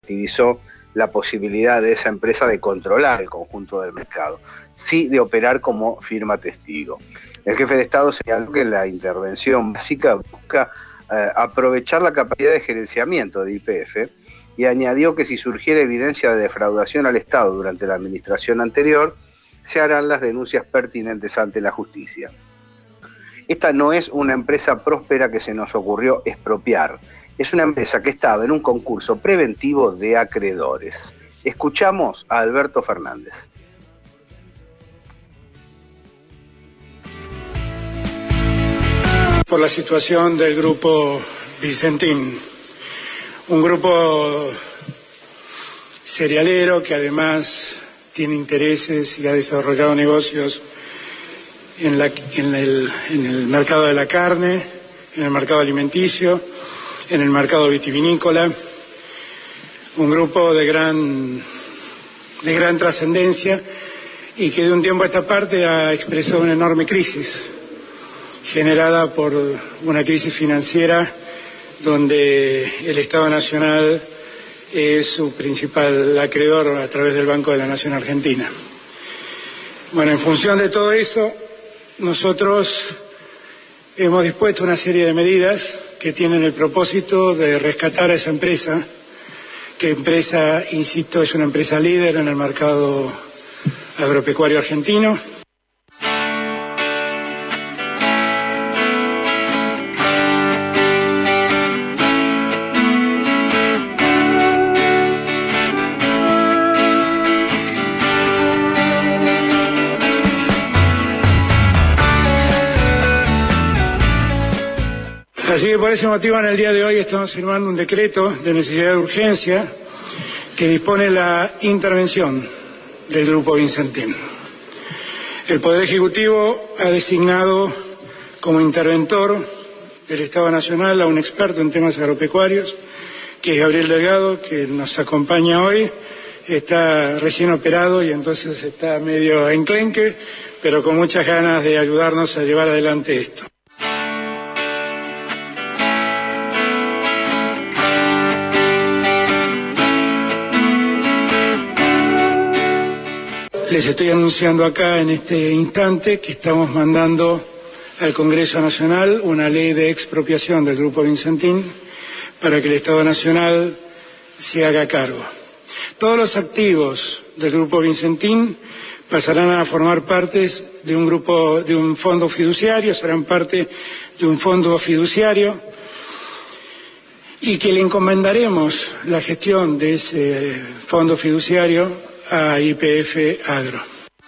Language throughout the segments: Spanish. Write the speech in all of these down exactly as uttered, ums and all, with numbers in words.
utilizó la posibilidad de esa empresa de controlar el conjunto del mercado, sí de operar como firma testigo. El jefe de Estado señaló que la intervención básica busca eh, aprovechar la capacidad de gerenciamiento de Y P F y añadió que si surgiera evidencia de defraudación al Estado durante la administración anterior, se harán las denuncias pertinentes ante la justicia. Esta no es una empresa próspera que se nos ocurrió expropiar, es una empresa que estaba en un concurso preventivo de acreedores. Escuchamos a Alberto Fernández. Por la situación del grupo Vicentín, un grupo cerealero que además tiene intereses y ha desarrollado negocios en, la, en, el, en el mercado de la carne, en el mercado alimenticio, en el mercado vitivinícola, un grupo de gran, de gran trascendencia y que de un tiempo a esta parte ha expresado una enorme crisis generada por una crisis financiera donde el Estado Nacional es su principal acreedor a través del Banco de la Nación Argentina. Bueno, en función de todo eso, nosotros hemos dispuesto una serie de medidas que tienen el propósito de rescatar a esa empresa, que empresa, insisto, es una empresa líder en el mercado agropecuario argentino. Así que por ese motivo en el día de hoy estamos firmando un decreto de necesidad de urgencia que dispone la intervención del Grupo Vicentín. El Poder Ejecutivo ha designado como interventor del Estado Nacional a un experto en temas agropecuarios, que es Gabriel Delgado, que nos acompaña hoy. Está recién operado y entonces está medio enclenque, pero con muchas ganas de ayudarnos a llevar adelante esto. Les estoy anunciando acá en este instante que estamos mandando al Congreso Nacional una ley de expropiación del Grupo Vicentín para que el Estado Nacional se haga cargo. Todos los activos del Grupo Vicentín pasarán a formar parte de un grupo, de un fondo fiduciario, serán parte de un fondo fiduciario y que le encomendaremos la gestión de ese fondo fiduciario a Y P F Agro.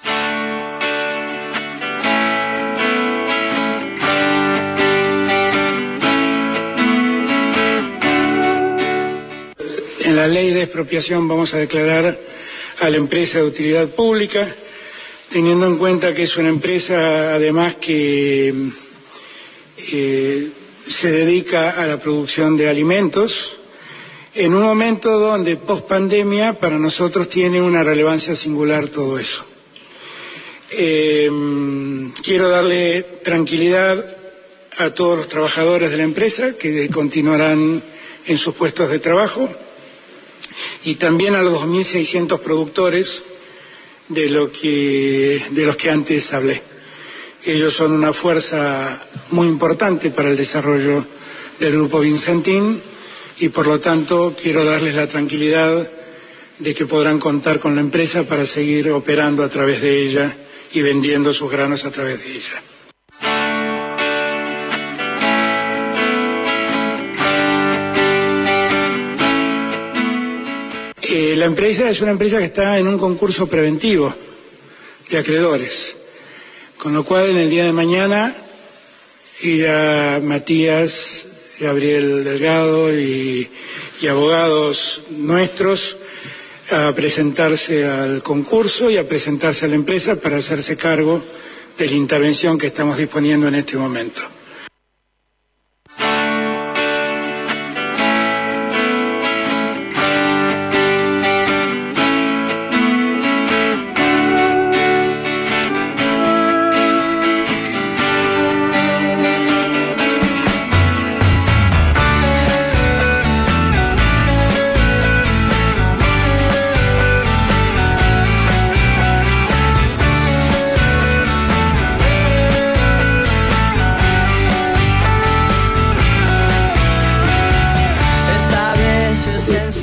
En la ley de expropiación vamos a declarar a la empresa de utilidad pública, teniendo en cuenta que es una empresa además que eh, se dedica a la producción de alimentos, en un momento donde post pandemia para nosotros tiene una relevancia singular todo eso. Eh, quiero darle tranquilidad a todos los trabajadores de la empresa que continuarán en sus puestos de trabajo y también a los dos mil seiscientos productores de, lo que, de los que antes hablé. Ellos son una fuerza muy importante para el desarrollo del Grupo Vicentín y por lo tanto quiero darles la tranquilidad de que podrán contar con la empresa para seguir operando a través de ella y vendiendo sus granos a través de ella. Eh, la empresa es una empresa que está en un concurso preventivo de acreedores, con lo cual en el día de mañana irá Matías, Gabriel Delgado y, y abogados nuestros a presentarse al concurso y a presentarse a la empresa para hacerse cargo de la intervención que estamos disponiendo en este momento.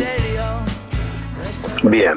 Bien.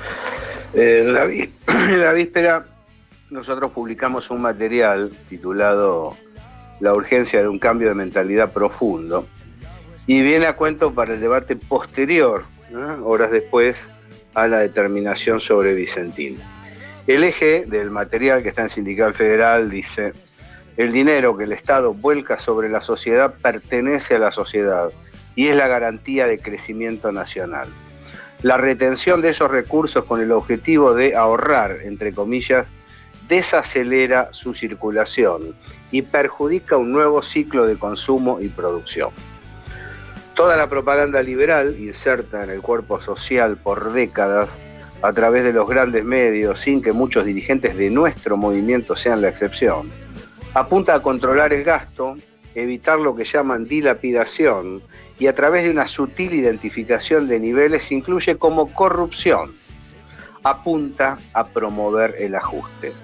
En la, ví- en la víspera nosotros publicamos un material titulado La urgencia de un cambio de mentalidad profundo, y viene a cuento para el debate posterior, ¿no?, horas después, a la determinación sobre Vicentín. El eje del material, que está en Sindical Federal, dice: el dinero que el Estado vuelca sobre la sociedad pertenece a la sociedad y es la garantía de crecimiento nacional. La retención de esos recursos con el objetivo de ahorrar, entre comillas, desacelera su circulación y perjudica un nuevo ciclo de consumo y producción. Toda la propaganda liberal, inserta en el cuerpo social por décadas, a través de los grandes medios, sin que muchos dirigentes de nuestro movimiento sean la excepción, apunta a controlar el gasto, evitar lo que llaman dilapidación, y a través de una sutil identificación de niveles incluye como corrupción. Apunta a promover el ajuste.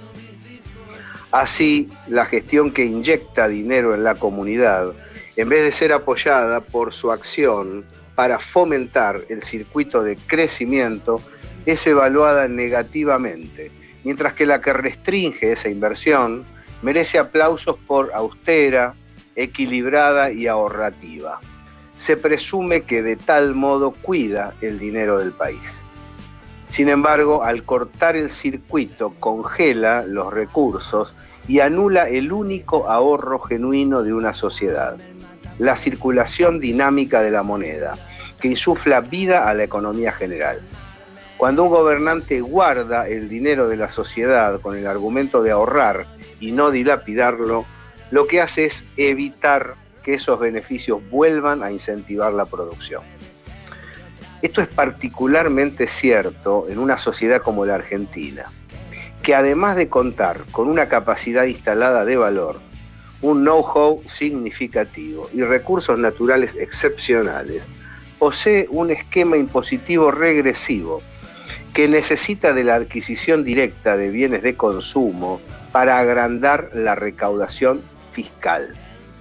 Así, la gestión que inyecta dinero en la comunidad, en vez de ser apoyada por su acción para fomentar el circuito de crecimiento, es evaluada negativamente, mientras que la que restringe esa inversión merece aplausos por austera, equilibrada y ahorrativa. Se presume que de tal modo cuida el dinero del país. Sin embargo, al cortar el circuito, congela los recursos y anula el único ahorro genuino de una sociedad: la circulación dinámica de la moneda, que insufla vida a la economía general. Cuando un gobernante guarda el dinero de la sociedad con el argumento de ahorrar y no dilapidarlo, lo que hace es evitar que esos beneficios vuelvan a incentivar la producción. Esto es particularmente cierto en una sociedad como la Argentina, que además de contar con una capacidad instalada de valor, un know-how significativo y recursos naturales excepcionales, posee un esquema impositivo regresivo que necesita de la adquisición directa de bienes de consumo para agrandar la recaudación fiscal.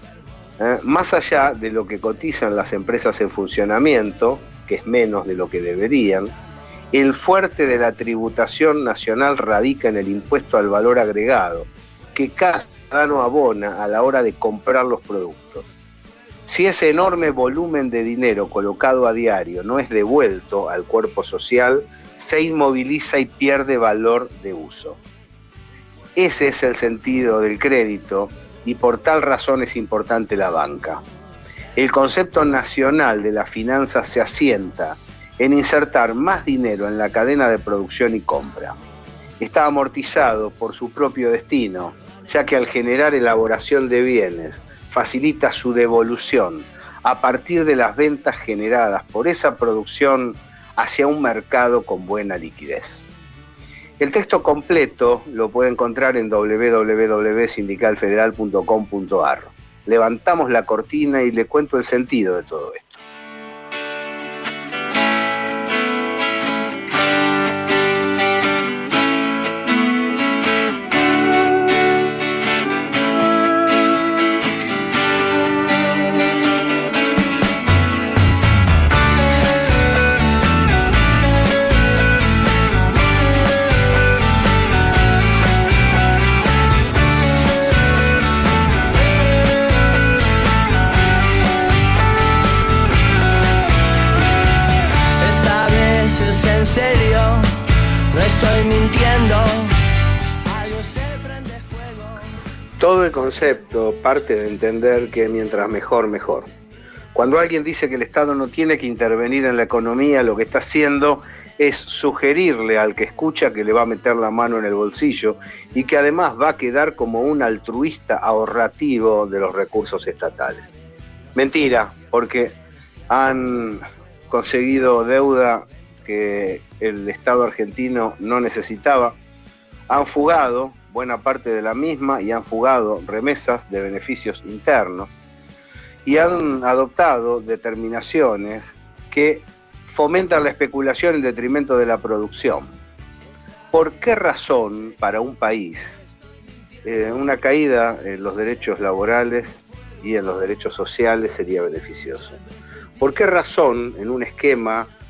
Eh, más allá de lo que cotizan las empresas en funcionamiento, que es menos de lo que deberían, el fuerte de la tributación nacional radica en el impuesto al valor agregado, que cada ciudadano abona a la hora de comprar los productos. Si ese enorme volumen de dinero colocado a diario no es devuelto al cuerpo social, se inmoviliza y pierde valor de uso. Ese es el sentido del crédito, y por tal razón es importante la banca. El concepto nacional de la finanza se asienta en insertar más dinero en la cadena de producción y compra. Está amortizado por su propio destino, ya que al generar elaboración de bienes, facilita su devolución a partir de las ventas generadas por esa producción hacia un mercado con buena liquidez. El texto completo lo puede encontrar en doble u doble u doble u punto sindical federal punto com punto a r. Levantamos la cortina y le cuento el sentido de todo esto. Todo el concepto parte de entender que mientras mejor, mejor. Cuando alguien dice que el Estado no tiene que intervenir en la economía, lo que está haciendo es sugerirle al que escucha que le va a meter la mano en el bolsillo y que además va a quedar como un altruista ahorrativo de los recursos estatales. Mentira, porque han conseguido deuda que el Estado argentino no necesitaba, han fugado buena parte de la misma y han fugado remesas de beneficios internos y han adoptado determinaciones que fomentan la especulación en detrimento de la producción. ¿Por qué razón para un país eh, una caída en los derechos laborales y en los derechos sociales sería beneficioso? ¿Por qué razón en un esquema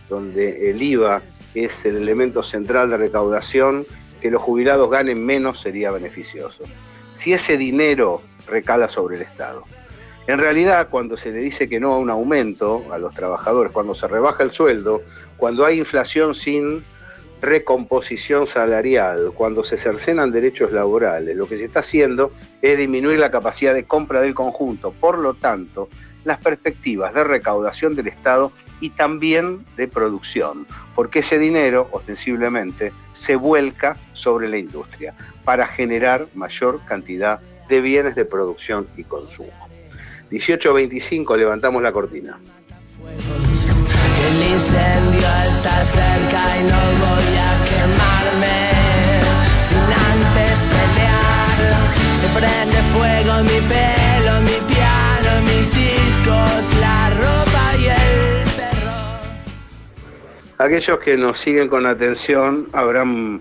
donde el I V A es el elemento central de recaudación, que los jubilados ganen menos sería beneficioso. Si ese dinero recala sobre el Estado. En realidad, cuando se le dice que no a un aumento a los trabajadores, cuando se rebaja el sueldo, cuando hay inflación sin recomposición salarial, cuando se cercenan derechos laborales, lo que se está haciendo es disminuir la capacidad de compra del conjunto. Por lo tanto, las perspectivas de recaudación del Estado y también de producción, porque ese dinero, ostensiblemente, se vuelca sobre la industria para generar mayor cantidad de bienes de producción y consumo. dieciocho veinticinco, levantamos la cortina. El incendio está cerca y no voy a quemarme sin antes pelear. Se prende fuego mi pelo, mi piano, mis discos, la ropa y el perro. Aquellos que nos siguen con atención habrán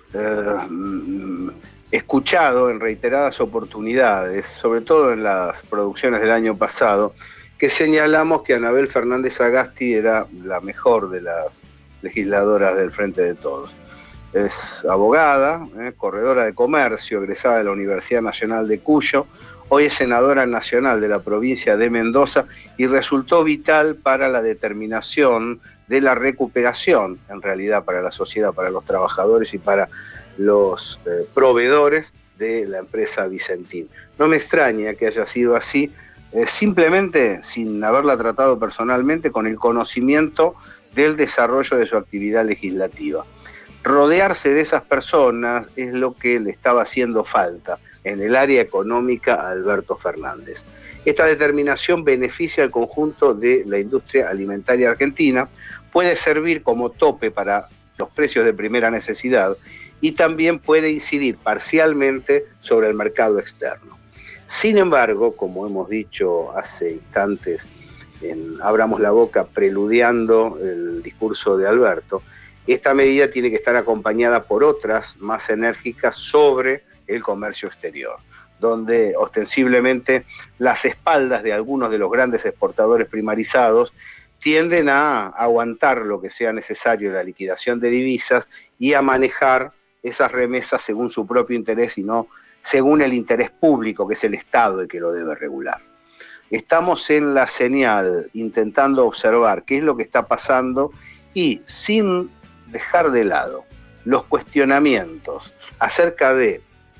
eh, escuchado en reiteradas oportunidades, sobre todo en las producciones del año pasado, que señalamos que Anabel Fernández Sagasti era la mejor de las legisladoras del Frente de Todos. Es abogada, eh, corredora de comercio, egresada de la Universidad Nacional de Cuyo, hoy es senadora nacional de la provincia de Mendoza y resultó vital para la determinación de la recuperación, en realidad para la sociedad, para los trabajadores y para los eh, proveedores de la empresa Vicentín. No me extraña que haya sido así, eh, simplemente sin haberla tratado personalmente, con el conocimiento del desarrollo de su actividad legislativa. Rodearse de esas personas es lo que le estaba haciendo falta en el área económica a Alberto Fernández. Esta determinación beneficia al conjunto de la industria alimentaria argentina, puede servir como tope para los precios de primera necesidad y también puede incidir parcialmente sobre el mercado externo. Sin embargo, como hemos dicho hace instantes, en Abramos la Boca, preludiando el discurso de Alberto, esta medida tiene que estar acompañada por otras más enérgicas sobre el comercio exterior, donde ostensiblemente las espaldas de algunos de los grandes exportadores primarizados tienden a aguantar lo que sea necesario en la liquidación de divisas y a manejar esas remesas según su propio interés y no según el interés público, que es el Estado el que lo debe regular. Estamos en la señal intentando observar qué es lo que está pasando y sin dejar de lado los cuestionamientos acerca de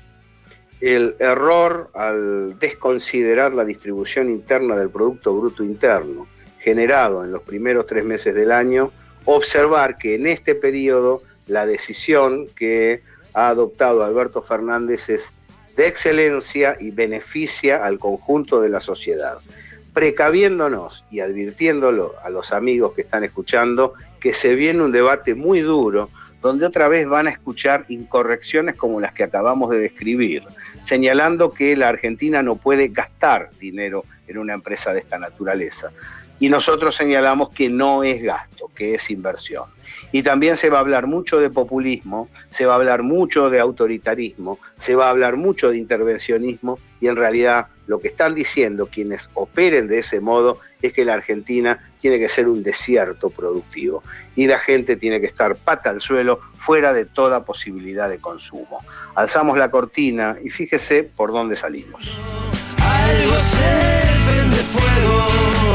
el error al desconsiderar la distribución interna del Producto Bruto Interno generado en los primeros tres meses del año, observar que en este periodo la decisión que ha adoptado Alberto Fernández es de excelencia y beneficia al conjunto de la sociedad, precaviéndonos y advirtiéndolo a los amigos que están escuchando que se viene un debate muy duro donde otra vez van a escuchar incorrecciones como las que acabamos de describir, señalando que la Argentina no puede gastar dinero en una empresa de esta naturaleza. Y nosotros señalamos que no es gasto, que es inversión. Y también se va a hablar mucho de populismo, se va a hablar mucho de autoritarismo, se va a hablar mucho de intervencionismo y en realidad lo que están diciendo quienes operen de ese modo es que la Argentina tiene que ser un desierto productivo y la gente tiene que estar pata al suelo fuera de toda posibilidad de consumo. Alzamos la cortina y fíjese por dónde salimos. Algo se prende fuego.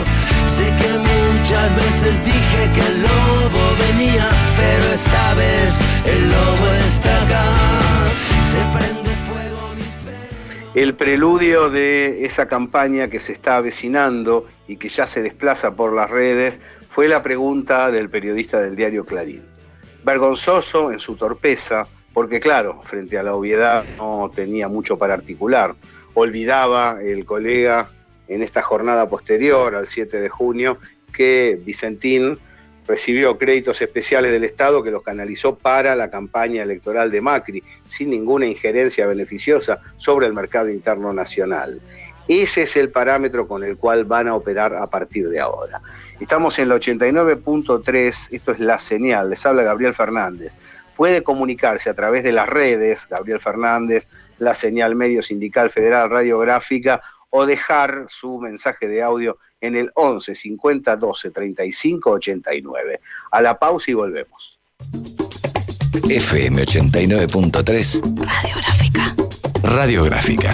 Sé que muchas veces dije que el lobo venía, pero esta vez el lobo está acá. Se prende fuego mi pelo. El preludio de esa campaña que se está avecinando y que ya se desplaza por las redes fue la pregunta del periodista del diario Clarín. Vergonzoso en su torpeza, porque claro, frente a la obviedad no tenía mucho para articular. Olvidaba el colega en esta jornada posterior al siete de junio que Vicentín recibió créditos especiales del Estado que los canalizó para la campaña electoral de Macri, sin ninguna injerencia beneficiosa sobre el mercado interno nacional. Ese es el parámetro con el cual van a operar a partir de ahora. Estamos en la ochenta y nueve punto tres, esto es La Señal, les habla Gabriel Fernández. Puede comunicarse a través de las redes, Gabriel Fernández, La Señal Medio Sindical Federal Radiográfica, o dejar su mensaje de audio en el once cincuenta doce treinta y cinco ochenta y nueve. A la pausa y volvemos. F M ochenta y nueve punto tres Radiográfica. Radiográfica.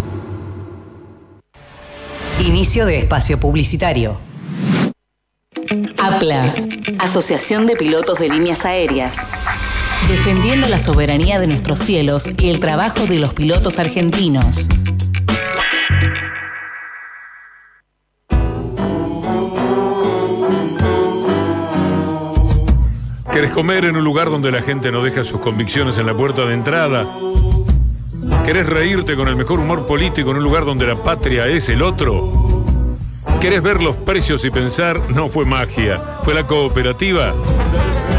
Inicio de espacio publicitario. APLA, Asociación de Pilotos de Líneas Aéreas. Defendiendo la soberanía de nuestros cielos y el trabajo de los pilotos argentinos. ¿Querés comer en un lugar donde la gente no deja sus convicciones en la puerta de entrada? ¿Querés reírte con el mejor humor político en un lugar donde la patria es el otro? ¿Querés ver los precios y pensar, no fue magia, fue la cooperativa?